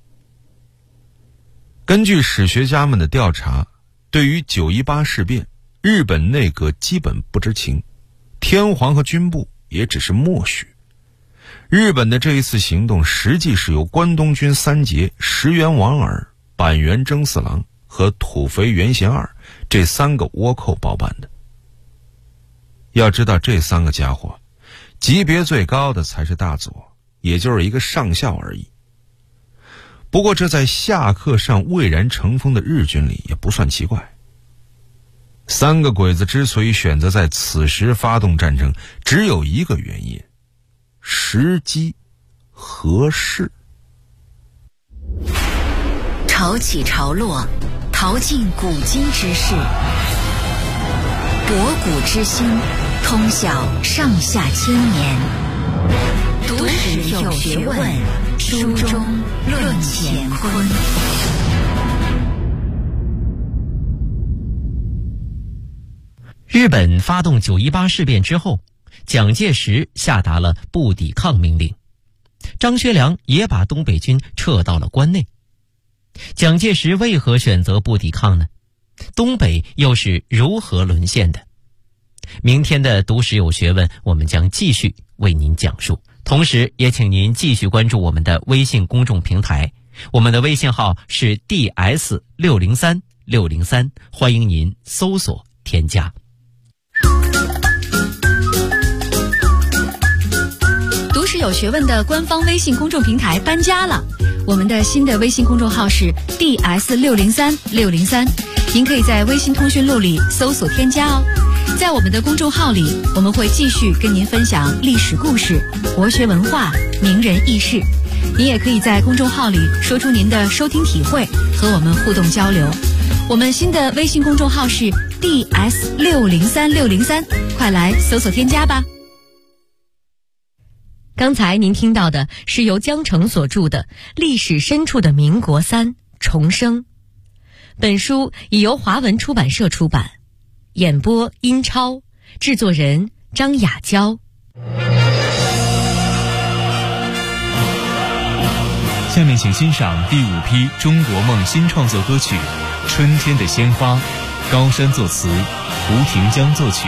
根据史学家们的调查，对于918事变，日本内阁基本不知情，天皇和军部也只是默许。 日本的这一次行动实际是由关东军三杰石原莞尔、板垣征四郎和土肥原贤二这3个倭寇包办的。要知道这3个家伙级别最高的才是大佐，也就是一个上校而已。不过这在下课上蔚然成风的日军里也不算奇怪。3个鬼子之所以选择在此时发动战争，只有一个原因：时机合适。 潮起潮落，淘尽古今之事，博古之今，通晓上下千年。读史有学问，书中论乾坤。 日本发动9·18事变之后，蒋介石下达了不抵抗命令，张学良也把东北军撤到了关内。蒋介石为何选择不抵抗呢？东北又是如何沦陷的？明天的读史有学问，我们将继续为您讲述。同时也请您继续关注我们的微信公众平台，我们的微信号是 DS603603，欢迎您搜索添加。 读史有学问的官方微信公众平台搬家了，我们的新的微信公众号是 DS603603，您可以在微信通讯录里搜索添加哦。在我们的公众号里，我们会继续跟您分享历史故事、国学文化、名人轶事。您也可以在公众号里说出您的收听体会，和我们互动交流。我们新的微信公众号是 DS603603，快来搜索添加吧。 刚才您听到的是由江澄所著的《历史深处的民国3重生》，本书已由华文出版社出版，演播殷超，制作人张雅娇。 下面请欣赏第5批中国梦新创作歌曲《春天的鲜花》，高山作词，胡廷江作曲。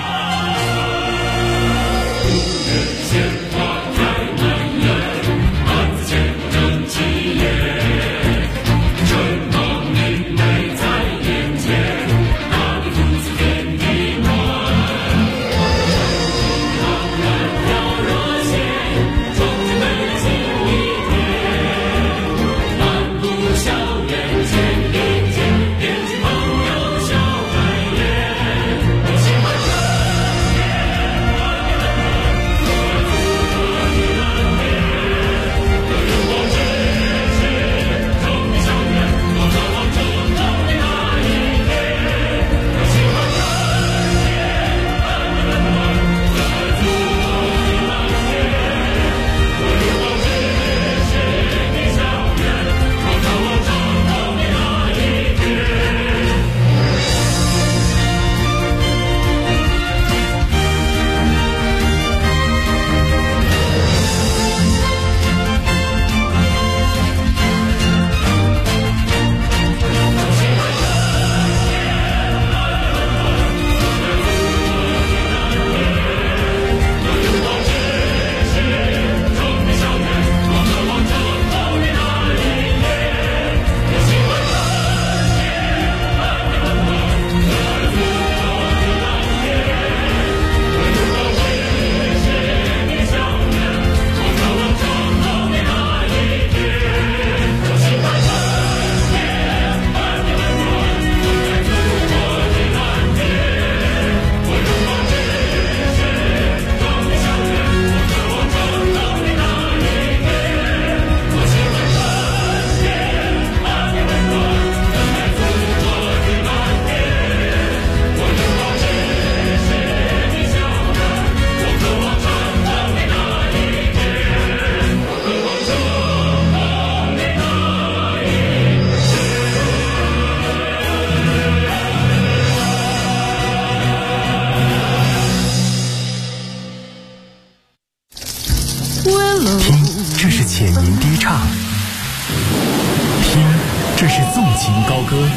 这是浅吟低唱，听，这是纵情高歌，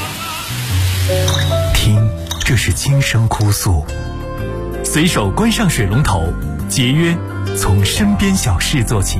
听，这是轻声哭诉。随手关上水龙头，节约从身边小事做起。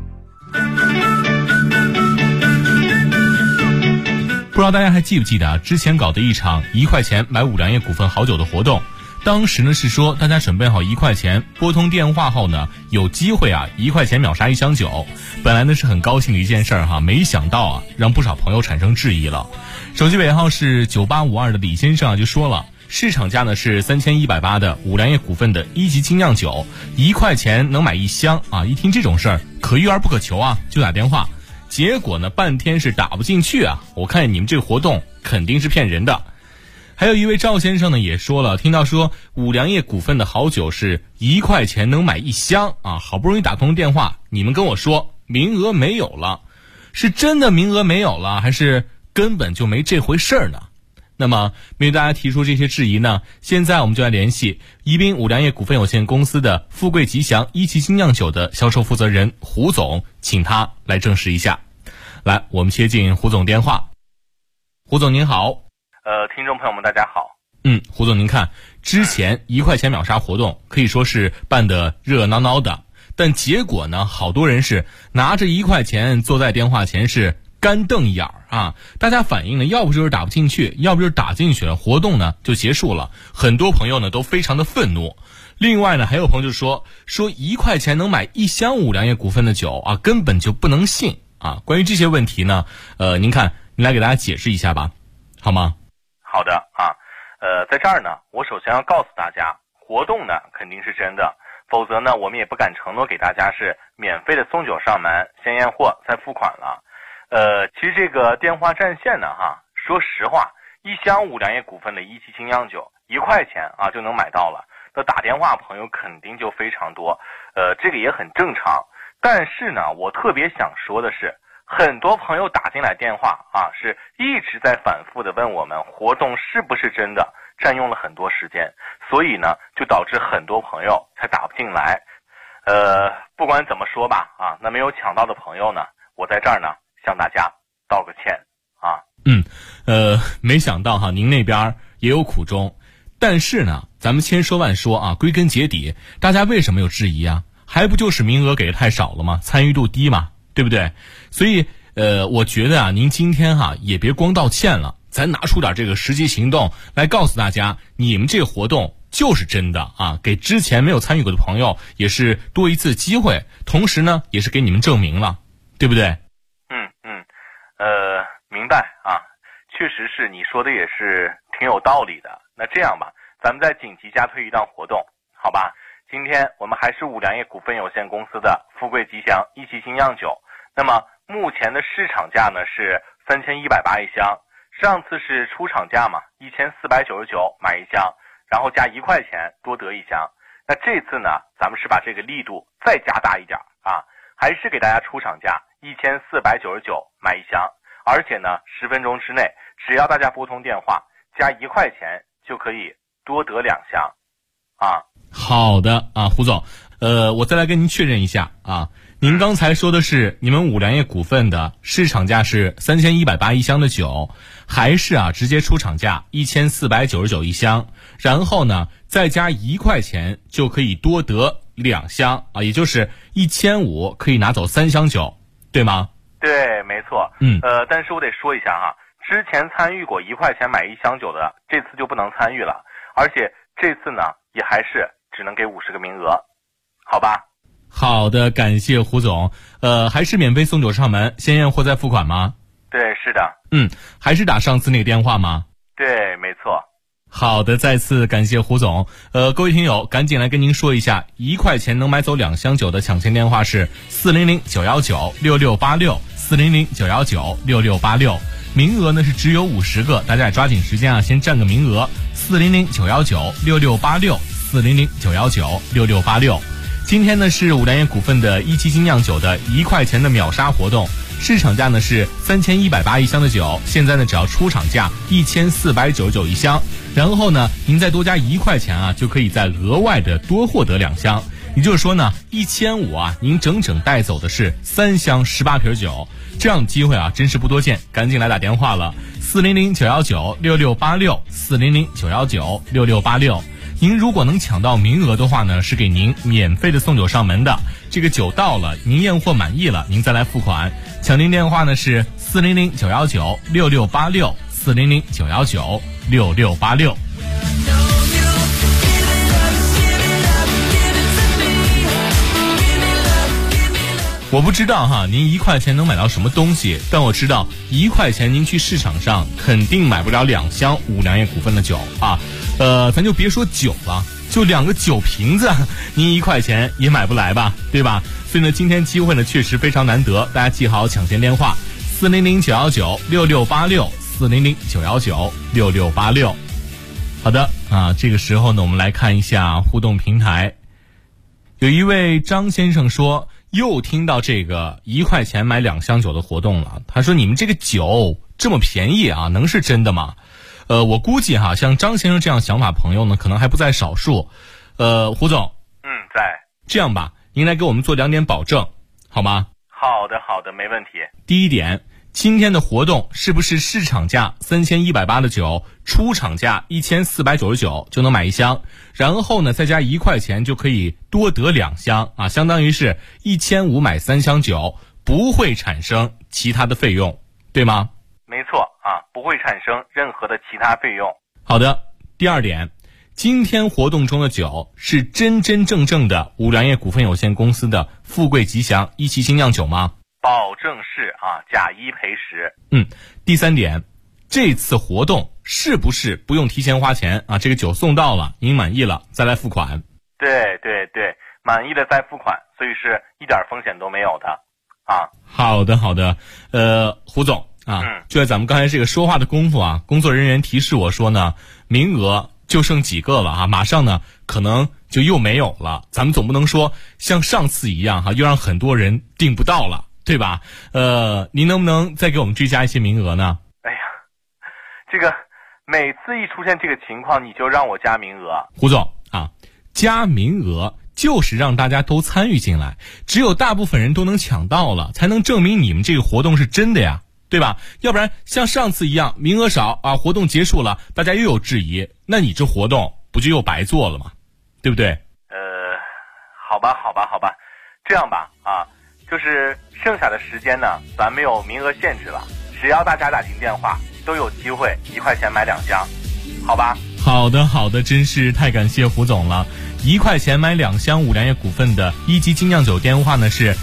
不知道大家还记不记得啊？之前搞的一场1块钱买五粮液股份好酒的活动，当时呢是说大家准备好1块钱，拨通电话后呢，有机会啊1块钱秒杀1箱酒。本来呢是很高兴的一件事儿哈，没想到啊让不少朋友产生质疑了。手机尾号是9852的李先生啊就说了，市场价呢是3180的五粮液股份的1级精酿酒，1块钱能买1箱啊！一听这种事儿，可遇而不可求啊，就打电话。结果呢，半天是打不进去啊！我看你们这个活动肯定是骗人的。还有一位赵先生呢也说了，听到说五粮液股份的好酒是1块钱能买1箱啊，好不容易打通电话，你们跟我说名额没有了，是真的名额没有了，还是根本就没这回事儿呢？那么面对大家提出这些质疑呢，现在我们就来联系宜宾五粮液股份有限公司的富贵吉祥1级精酿酒的销售负责人胡总，请他来证实一下。来，我们接进胡总电话。胡总您好。 听众朋友们大家好。 胡总您看，之前1块钱秒杀活动可以说是办得热闹闹的，但结果呢，好多人是拿着1块钱坐在电话前是干瞪眼儿啊！大家反映呢，要不就是打不进去，要不就是打进去了，活动呢就结束了。很多朋友呢都非常的愤怒。另外呢，还有朋友就说1块钱能买1箱五粮液股份的酒啊，根本就不能信啊！关于这些问题呢，您来给大家解释一下吧，好吗？ 好的啊，在这儿呢，我首先要告诉大家，活动呢肯定是真的，否则呢，我们也不敢承诺给大家是免费的送酒上门，先验货再付款了。其实这个电话占线呢说实话，1箱五粮液股份的1级精酿酒1块钱啊就能买到了，那打电话朋友肯定就非常多，这个也很正常。但是呢，我特别想说的是，很多朋友打进来电话啊，是一直在反复的问我们活动是不是真的，占用了很多时间，所以呢，就导致很多朋友才打不进来。不管怎么说吧啊，那没有抢到的朋友呢，我在这儿呢向大家道个歉啊。 没想到哈，您那边也有苦衷，但是呢，咱们千说万说啊，归根结底，大家为什么有质疑啊？还不就是名额给的太少了吗？参与度低嘛，对不对？所以我觉得啊，您今天也别光道歉了，咱拿出点这个实际行动来告诉大家，你们这个活动就是真的啊，给之前没有参与过的朋友也是多一次机会，同时呢，也是给你们证明了，对不对？ 明白啊，确实是你说的也是挺有道理的。那这样吧，咱们再紧急加推一档活动，好吧？今天我们还是五粮液股份有限公司的富贵吉祥1级精酿酒，那么目前的市场价呢是3180一箱，上次是出厂价嘛，1499买1箱，然后加1块钱多得1箱。那这次呢，咱们是把这个力度再加大一点啊，还是给大家出厂价1499买1箱，而且呢10分钟之内，只要大家拨通电话加1块钱就可以多得2箱啊。 好的啊，胡总，我再来跟您确认一下啊，您刚才说的是你们五粮液股份的市场价是3180一箱的酒，还是直接出厂价1499一箱，然后呢再加1块钱就可以多得2箱啊，也就是1500可以拿走3箱酒，对吗？ 对，没错。但是我得说一下之前参与过1块钱买1箱酒的，这次就不能参与了，而且这次呢也还是只能给50个名额，好吧？ 好的，感谢胡总。还是免费送酒上门，先验货再付款吗？ 对，是的。 还是打上次那个电话吗？ 对，没错。 好的，再次感谢胡总。各位听友，赶紧来跟您说一下，1块钱能买走2箱酒的抢先电话是400-919-6686，400-919-6686。名额呢是只有50个，大家也抓紧时间先占个名额。400-919-6686，400-919-6686。今天呢是五粮液股份的1级精酿酒的1块钱的秒杀活动，市场价呢是3180一箱的酒，现在呢只要出厂价1499一箱，然后呢您再多加1块钱就可以再额外的多获得2箱，也就是说呢1500您整整带走的是3箱18瓶酒，这样的机会真是不多见，赶紧来打电话了，400-919-6686，400-919-6686。 您如果能抢到名额的话呢，是给您免费的送酒上门的。这个酒到了，您验货满意了，您再来付款。抢订电话呢是400-919-6686，400-919-6686。我不知道哈，您1块钱能买到什么东西，但我知道1块钱您去市场上肯定买不了2箱五粮液股份的酒啊。咱就别说酒了，就2个酒瓶子，您1块钱也买不来吧，对吧？所以呢，今天机会呢确实非常难得，大家记好抢先电话：400-919-6686，400-919-6686。好的啊，这个时候呢，我们来看一下互动平台。有一位张先生说，又听到这个1块钱买2箱酒的活动了。他说，你们这个酒这么便宜啊，能是真的吗？我估计哈，像张先生这样想法朋友呢，可能还不在少数。胡总， 在。 这样吧，您来给我们做2点保证，好吗？ 好的，没问题。 第一点，今天的活动是不是市场价3180的酒，出厂价1499就能买1箱，然后呢再加1块钱就可以多得2箱啊，相当于是1500买3箱酒，不会产生其他的费用，对吗？ 没错啊，不会产生任何的其他费用。 好的，第二点，今天活动中的酒是真正的五粮液股份有限公司的富贵吉祥一期精酿酒吗？ 保证是啊，假一赔十。 第三点，这次活动是不是不用提前花钱啊？这个酒送到了，您满意了再来付款。 对，满意了再付款，所以是一点风险都没有的啊。 好的，胡总啊，就在咱们刚才这个说话的功夫啊，工作人员提示我说呢，名额就剩几个了啊，马上呢可能就又没有了。咱们总不能说像上次一样哈，又让很多人订不到了，对吧？您能不能再给我们追加一些名额呢？ 哎呀，这个每次一出现这个情况，你就让我加名额。 胡总啊，加名额就是让大家都参与进来，只有大部分人都能抢到了，才能证明你们这个活动是真的呀，对吧？要不然像上次一样名额少啊，活动结束了大家又有质疑，那你这活动不就又白做了吗？对不对？ 好吧，这样吧啊，就是剩下的时间呢，咱没有名额限制了，只要大家打进电话都有机会1块钱买2箱，好吧？ 好的，真是太感谢胡总了。1块钱买2箱五粮液股份的一级精酿酒电话呢是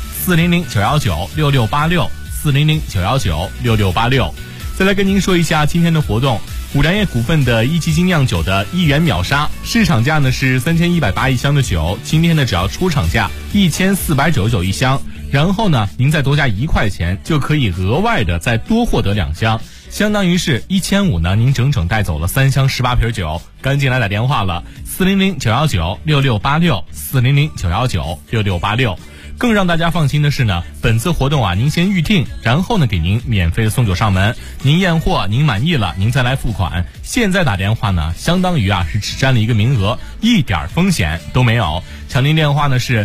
400-919-6686，400-919-6686。再来跟您说一下今天的活动，五粮液股份的一级精酿酒的1元秒杀，市场价呢是31801箱的酒，今天呢只要出厂价14991箱，然后呢您再多加1块钱就可以额外的再多获得2箱，相当于是1500呢，您整整带走了3箱18瓶酒。赶紧来打电话了，400-919-6686，400-919-6686。更让大家放心的是呢，本次活动啊，您先预定，然后呢给您免费的送酒上门，您验货您满意了，您再来付款。现在打电话呢，相当于啊是只占了一个名额，一点风险都没有。抢订电话呢是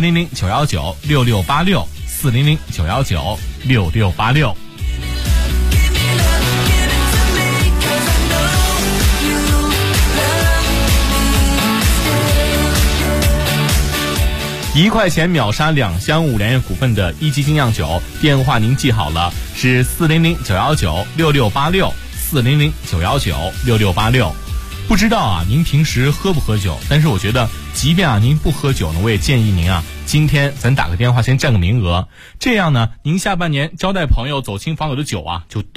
400-919-6686，400-919-6686。1块钱秒杀2箱五粮液股份的一级精酿酒，电话您记好了，是400-919-6686，400-919-6686。不知道啊，您平时喝不喝酒？但是我觉得，即便啊您不喝酒呢，我也建议您啊，今天咱打个电话先占个名额，这样呢，您下半年招待朋友、走亲访友的酒啊，就